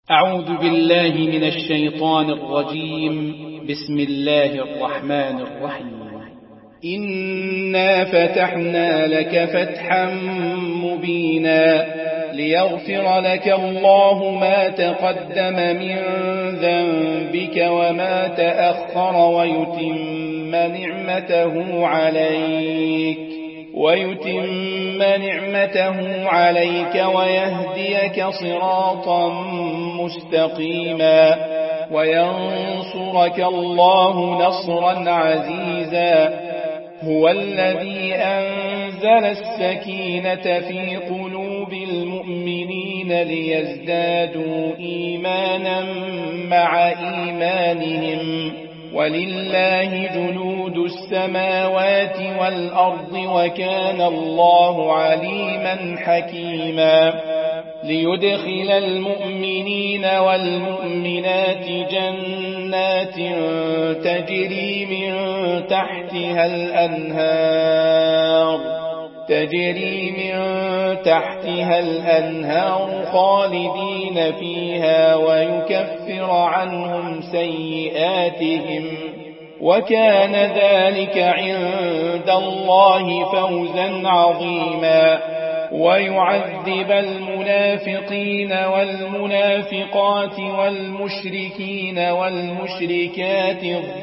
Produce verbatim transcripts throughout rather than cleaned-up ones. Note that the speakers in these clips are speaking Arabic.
أعوذ بالله من الشيطان الرجيم. بسم الله الرحمن الرحيم. إنا فتحنا لك فتحا مبينا ليغفر لك الله ما تقدم من ذنبك وما تأخر ويتم نعمته عليك ويتم نعمته عليك ويهديك صراطا مستقيما وينصرك الله نصرا عزيزا. هو الذي أنزل السكينة في قلوب المؤمنين ليزدادوا إيمانا مع إيمانهم ولله جنود السماوات والأرض وكان الله عليما حكيما. ليدخل المؤمنين والمؤمنات جنات تجري من تحتها الأنهار تجري من تحتها الأنهار خالدين فيها ويكفر عنهم سيئاتهم وكان ذلك عند الله فوزا عظيما. ويعذب المنافقين والمنافقات والمشركين والمشركات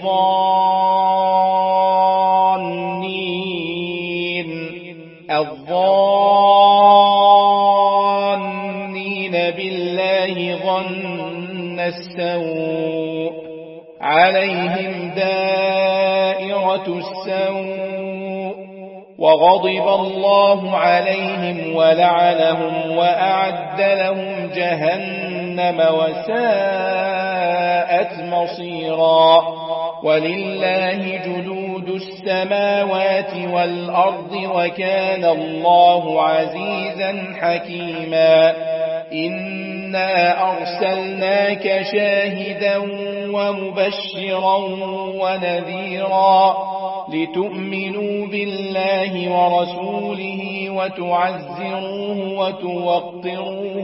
الظانين الظانين بالله ظن السوء عليهم دائرة السوء وغضب الله عليهم ولعنهم وأعد لهم جهنم وساءت مصيرا. ولله جنود السماوات والأرض وكان الله عزيزا حكيما. إنا أرسلناك شاهدا ومبشرا ونذيرا لتؤمنوا بالله ورسوله وتعزروه وتوقروه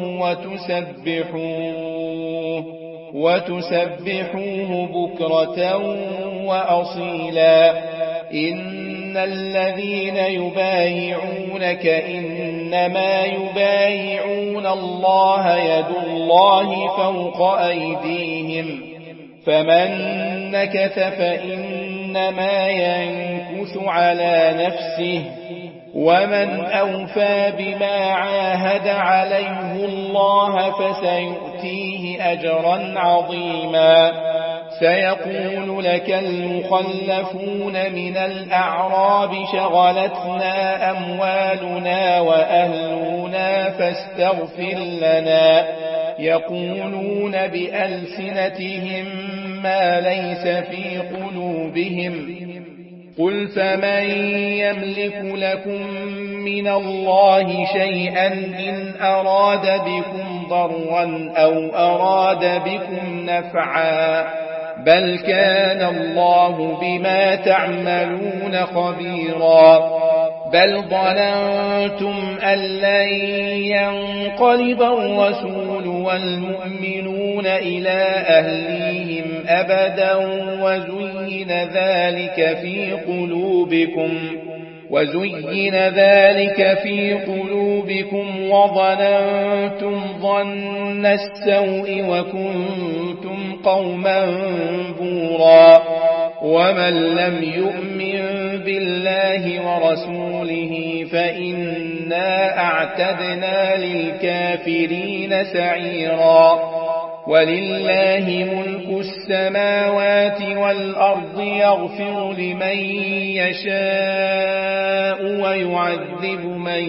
وتسبحوه وتسبحوه بكرة وأصيلا. إن الذين يبايعونك إنما يبايعون الله يد الله فوق أيديهم فمن نكث فإنما ينكث على نفسه ومن أوفى بما عاهد عليه الله فسيؤتيه أجرا عظيما. سيقول لك المخلفون من الأعراب شغلتنا أموالنا وأهلنا فاستغفر لنا يقولون بألسنتهم ما ليس في قلوبهم قل فمن يملك لكم من الله شيئا إن أراد بكم ضرا أو أراد بكم نفعا بل كان الله بما تعملون خبيرا. بل ظننتم أن لن ينقلب الرسول والمؤمنون إلى أهليهم أبدا وزين ذلك في قلوبكم وزين ذلك في قلوبكم وظننتم ظن السوء وكنتم قوما بورا. ومن لم يؤمن بالله ورسوله فإنا أعتدنا للكافرين سعيرا. ولله ملك السماوات والأرض يغفر لمن يشاء ويعذب من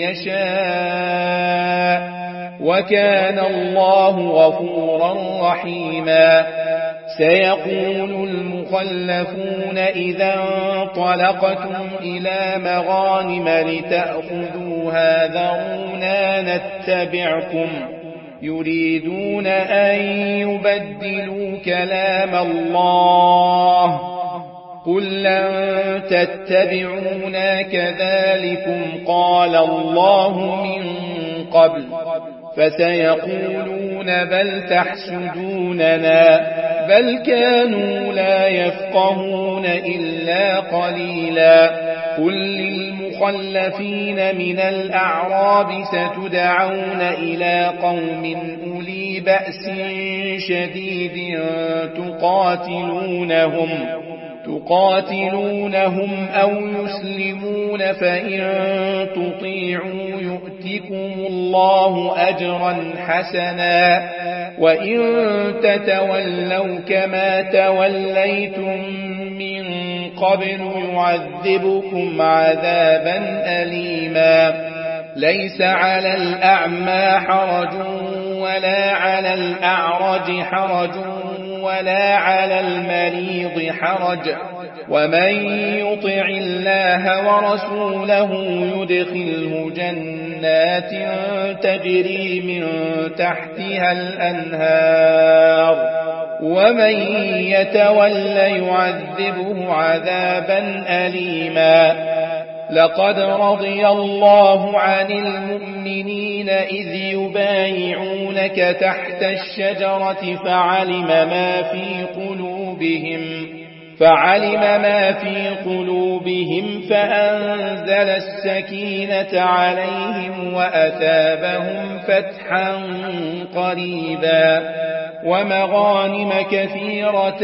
يشاء وكان الله غفورا رحيما. سيقول المخلفون إذا انطلقتم إلى مغانم لتأخذوها ذرونا نتبعكم يريدون أن يبدلوا كلام الله قل لن تتبعونا كذلكم قال الله من قبل فسيقولون بل تحسدوننا بل كانوا لا يفقهون إلا قليلا قل للمخلفين من الأعراب ستدعون إلى قوم أولي بأس شديد تقاتلونهم تقاتلونهم أو يسلمون فإن تطيعوا يؤتكم الله أجرا حسنا وإن تتولوا كما توليتم من قبل يعذبكم عذابا أليما ليس على الأعمى حرج ولا على الأعرج حرج ولا على المريض حرج ومن يطع الله ورسوله يدخله جنات تجري من تحتها الأنهار ومن يتول يعذبه عذابا أليما لقد رضي الله عن المؤمنين إذ يبايعونك تحت الشجرة فعلم ما في قلوبهم فعلم ما في قلوبهم فأنزل السكينة عليهم وأثابهم فتحا قريبا ومغانم كثيرة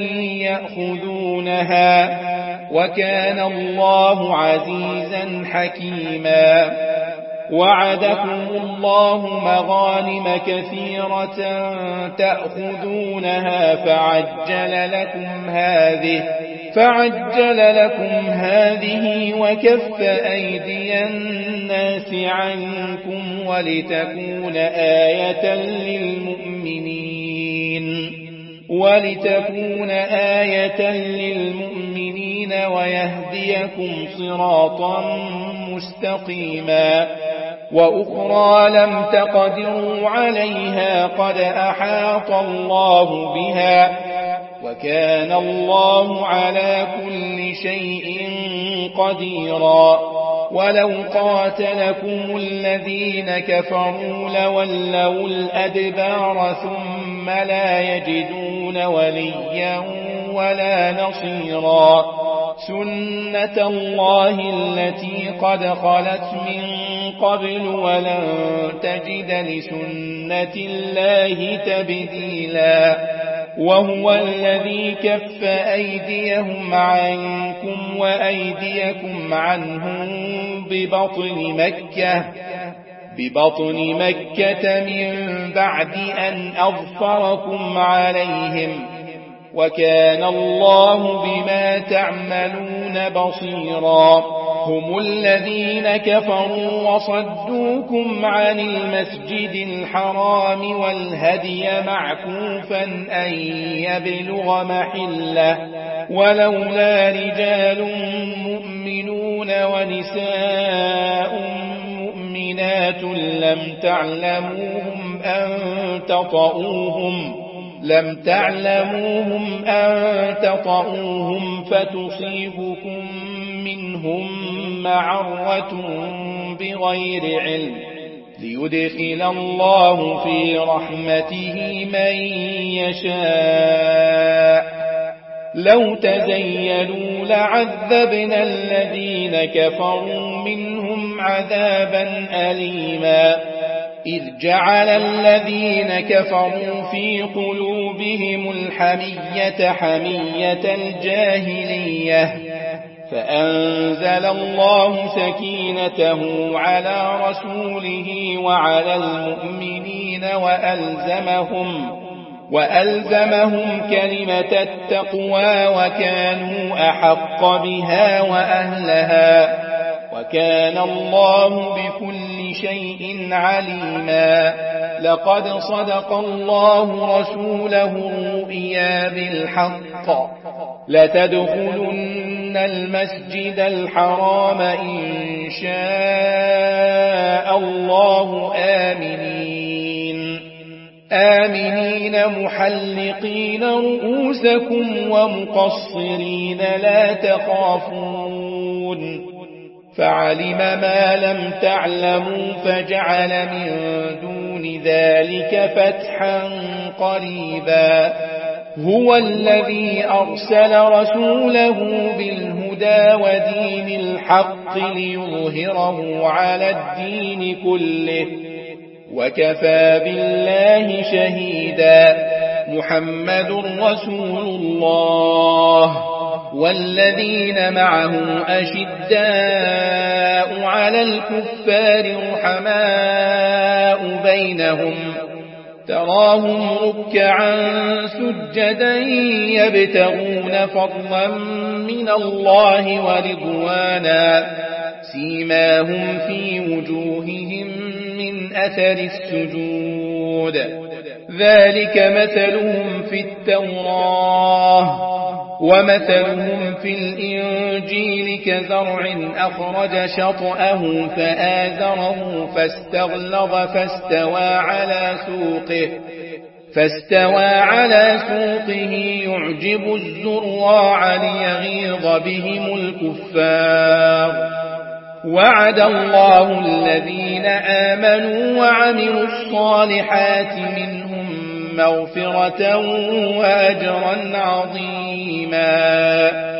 يأخذونها وكان الله عزيزا حكيما وعدكم الله مغانم كثيرة تأخذونها فعجل لكم هذه فعجل لكم هذه وكف أيدي الناس عنكم ولتكون آية للمؤمنين ولتكون آية للمؤمنين ويهديكم صراطا مستقيما وأخرى لم تقدروا عليها قد أحاط الله بها وكان الله على كل شيء قديرا ولو قاتلكم الذين كفروا لولوا الأدبار ثم لا يجدون وليا ولا نصيرا سنة الله التي قد خلت من قبل ولن تجد لسنة الله تبديلا وهو الذي كف أيديهم عنكم وأيديكم عنهم ببطن مكة ببطن مكة من بعد أن أظفركم عليهم وكان الله بما تعملون بصيرا هم الذين كفروا وصدوكم عن المسجد الحرام والهدي معكوفا أن يبلغ محله ولولا رجال مؤمنون ونساء مؤمنات لم تعلموهم أن تطؤوهم لم تعلموهم أن تطؤوهم فتصيبكم منهم معرة بغير علم ليدخل الله في رحمته من يشاء لو تزيلوا لعذبنا الذين كفروا منهم عذابا أليما إذ جعل الذين كفروا في قلوبهم الحمية حمية الجاهلية فأنزل الله سكينته على رسوله وعلى المؤمنين وألزمهم وألزمهم كلمة التقوى وكانوا أحق بها وأهلها وكان الله بكل شيء عليما لقد صدق الله رسوله الرؤيا بالحق لتدخلن المسجد الحرام إن شاء الله آمنين آمنين محلقين رؤوسكم ومقصرين لا تخافون فعلم ما لم تعلموا فجعل من دون دون ذلك فتحا قريبا. هو الذي أرسل رسوله بالهدى ودين الحق ليظهره على الدين كله وكفى بالله شهيدا. محمد رسول الله والذين معه أشداء على الكفار رحماء بينهم تراهم ركعا سجدا يبتغون فضلا من الله ورضوانا سيماهم في وجوههم من أثر السجود ذلك مثلهم في التوراة ومثلهم في الإنجيل كزرع أخرج شطأه فآزره فاستغلظ فاستوى على سوقه فاستوى على سوقه يعجب الزراع ليغيظ بهم الكفار. وعد الله الذين آمنوا وعملوا الصالحات منهم مغفرة وأجرا عظيما.